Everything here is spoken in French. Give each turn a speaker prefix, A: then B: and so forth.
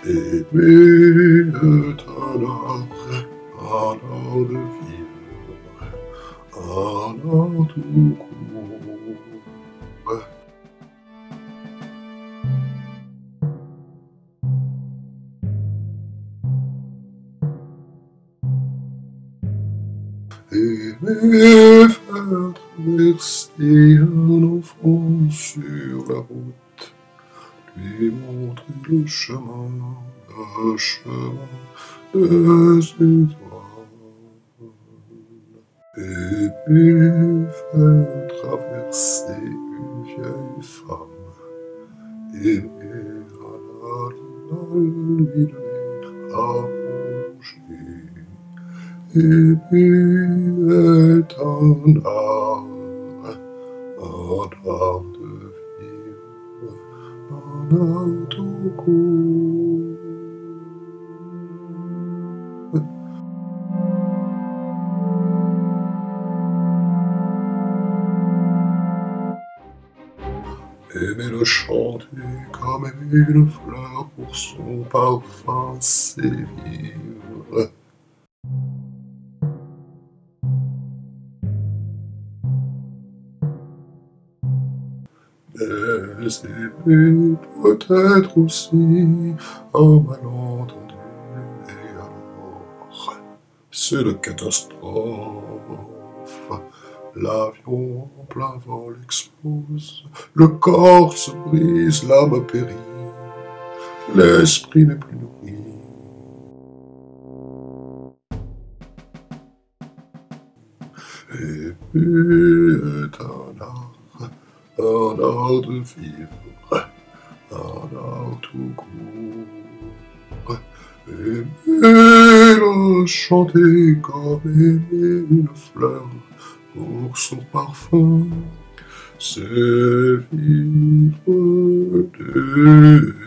A: Aimer est un art de vivre, un art tout court. Aimer faire traverser un enfant sur la route, lui montrer le chemin des étoiles. Aimer faire traverser une vieille femme, aimer un animal, lui donner à manger. Aimer est un art de vivre, un art tout court. Aimer le chanter comme aimer une fleur pour son parfum, c'est vivre. Mais aimer peut-être aussi un malentendu, et alors c'est la catastrophe. L'avion en plein vol explose, le corps se brise, l'âme périt, l'esprit n'est plus nourri. Aimer est un art de vivre, un art tout court. Aimer le chanter comme aimer une fleur pour son parfum, c'est vivre de